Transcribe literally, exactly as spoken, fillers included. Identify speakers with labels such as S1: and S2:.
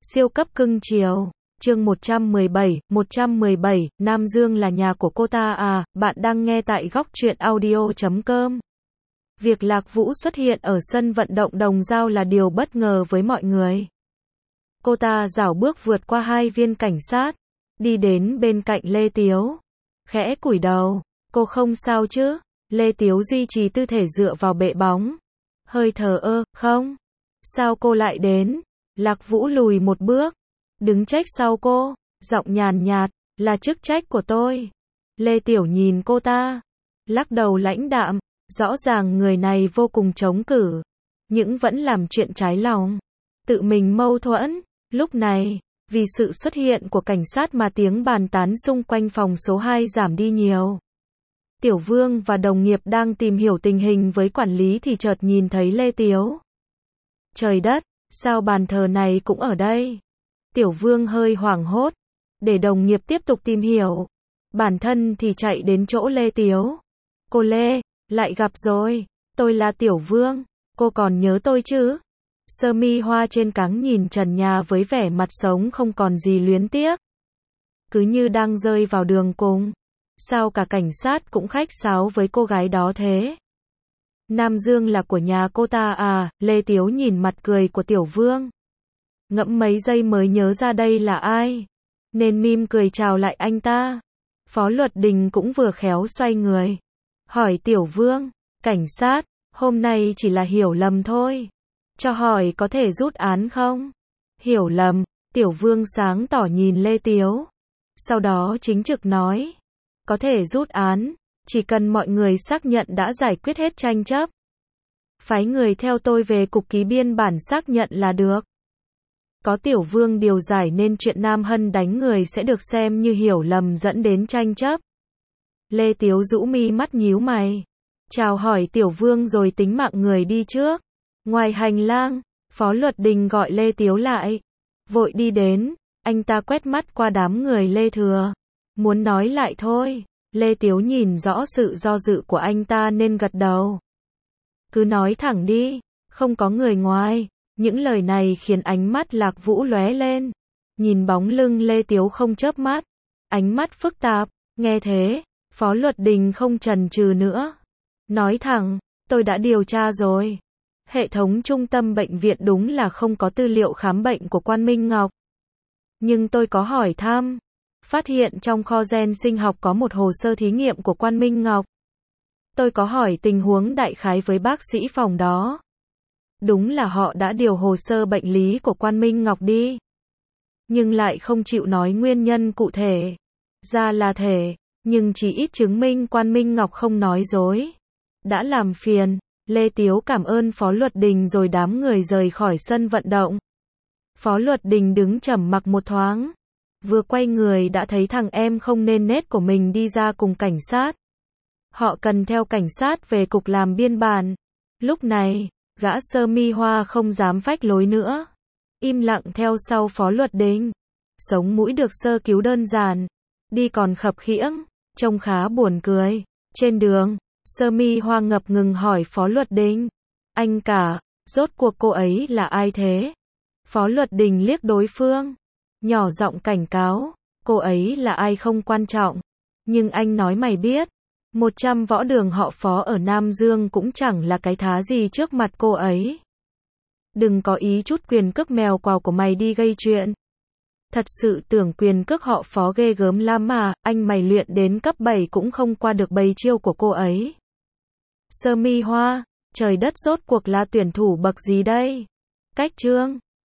S1: Siêu cấp cưng chiều. Chương một trăm mười bảy, một trăm mười bảy, Nam Dương là nhà của cô ta à, bạn đang nghe tại góc truyện audio chấm com. Việc Lạc Vũ xuất hiện ở sân vận động Đồng Dao là điều bất ngờ với mọi người. Cô ta rảo bước vượt qua hai viên cảnh sát, đi đến bên cạnh Lê Tiếu. Khẽ cúi đầu, cô không sao chứ? Lê Tiếu duy trì tư thể dựa vào bệ bóng. Hơi thờ ơ, không? Sao cô lại đến? Lạc Vũ lùi một bước, đứng trách sau cô, giọng nhàn nhạt, là chức trách của tôi. Lê Tiểu nhìn cô ta, lắc đầu lãnh đạm, rõ ràng người này vô cùng chống cự, nhưng vẫn làm chuyện trái lòng, tự mình mâu thuẫn. Lúc này, vì sự xuất hiện của cảnh sát mà tiếng bàn tán xung quanh phòng số hai giảm đi nhiều. Tiểu Vương và đồng nghiệp đang tìm hiểu tình hình với quản lý thì chợt nhìn thấy Lê Tiếu. Trời đất, sao bàn thờ này cũng ở đây? Tiểu Vương hơi hoảng hốt, để đồng nghiệp tiếp tục tìm hiểu. Bản thân thì chạy đến chỗ Lê Tiếu. Cô Lê, lại gặp rồi, tôi là Tiểu Vương, cô còn nhớ tôi chứ? Sơ mi hoa trên cáng nhìn trần nhà với vẻ mặt sống không còn gì luyến tiếc. Cứ như đang rơi vào đường cùng. Sao cả cảnh sát cũng khách sáo với cô gái đó thế? Nam Dương là của nhà cô ta à? Lê Tiếu nhìn mặt cười của Tiểu Vương. Ngẫm mấy giây mới nhớ ra đây là ai, nên mỉm cười chào lại anh ta. Phó Luật Đình cũng vừa khéo xoay người, hỏi Tiểu Vương, cảnh sát, hôm nay chỉ là hiểu lầm thôi. Cho hỏi có thể rút án không? Hiểu lầm, Tiểu Vương sáng tỏ nhìn Lê Tiếu. Sau đó chính trực nói, có thể rút án, chỉ cần mọi người xác nhận đã giải quyết hết tranh chấp. Phái người theo tôi về cục ký biên bản xác nhận là được. Có Tiểu Vương điều giải nên chuyện Nam Hân đánh người sẽ được xem như hiểu lầm dẫn đến tranh chấp. Lê Tiếu rũ mi mắt nhíu mày, chào hỏi Tiểu Vương rồi tính mạng người đi trước. Ngoài hành lang, Phó Luật Đình gọi Lê Tiếu lại, vội đi đến, anh ta quét mắt qua đám người Lê Thừa, muốn nói lại thôi. Lê Tiếu nhìn rõ sự do dự của anh ta nên gật đầu. Cứ nói thẳng đi, không có người ngoài. Những lời này khiến ánh mắt Lạc Vũ lóe lên, nhìn bóng lưng Lê Tiếu không chớp mắt, ánh mắt phức tạp. Nghe thế, Phó Luật Đình không chần chừ nữa, nói thẳng, tôi đã điều tra rồi. Hệ thống trung tâm bệnh viện đúng là không có tư liệu khám bệnh của Quan Minh Ngọc. Nhưng tôi có hỏi thăm, phát hiện trong kho gen sinh học có một hồ sơ thí nghiệm của Quan Minh Ngọc. Tôi có hỏi tình huống đại khái với bác sĩ phòng đó. Đúng là họ đã điều hồ sơ bệnh lý của Quan Minh Ngọc đi, nhưng lại không chịu nói nguyên nhân cụ thể. Ra là thể, nhưng chỉ ít chứng minh Quan Minh Ngọc không nói dối. Đã làm phiền. Lê Tiếu cảm ơn Phó Luật Đình rồi đám người rời khỏi sân vận động. Phó Luật Đình đứng trầm mặc một thoáng, vừa quay người đã thấy thằng em không nên nết của mình đi ra cùng cảnh sát. Họ cần theo cảnh sát về cục làm biên bản. Lúc này, gã sơ mi hoa không dám phách lối nữa, im lặng theo sau Phó Luật Đình. Sống mũi được sơ cứu đơn giản, đi còn khập khiễng, trông khá buồn cười. Trên đường, sơ mi hoa ngập ngừng hỏi Phó Luật Đình, anh cả, rốt cuộc cô ấy là ai thế? Phó Luật Đình liếc đối phương, nhỏ giọng cảnh cáo, cô ấy là ai không quan trọng, nhưng anh nói mày biết, một trăm võ đường họ Phó ở Nam Dương cũng chẳng là cái thá gì trước mặt cô ấy. Đừng có ý chút quyền cước mèo quào của mày đi gây chuyện. Thật sự tưởng quyền cước họ Phó ghê gớm lắm mà, anh mày luyện đến cấp bảy cũng không qua được bầy chiêu của cô ấy. Sơ mi hoa, trời đất rốt cuộc là tuyển thủ bậc gì đây? Cách chương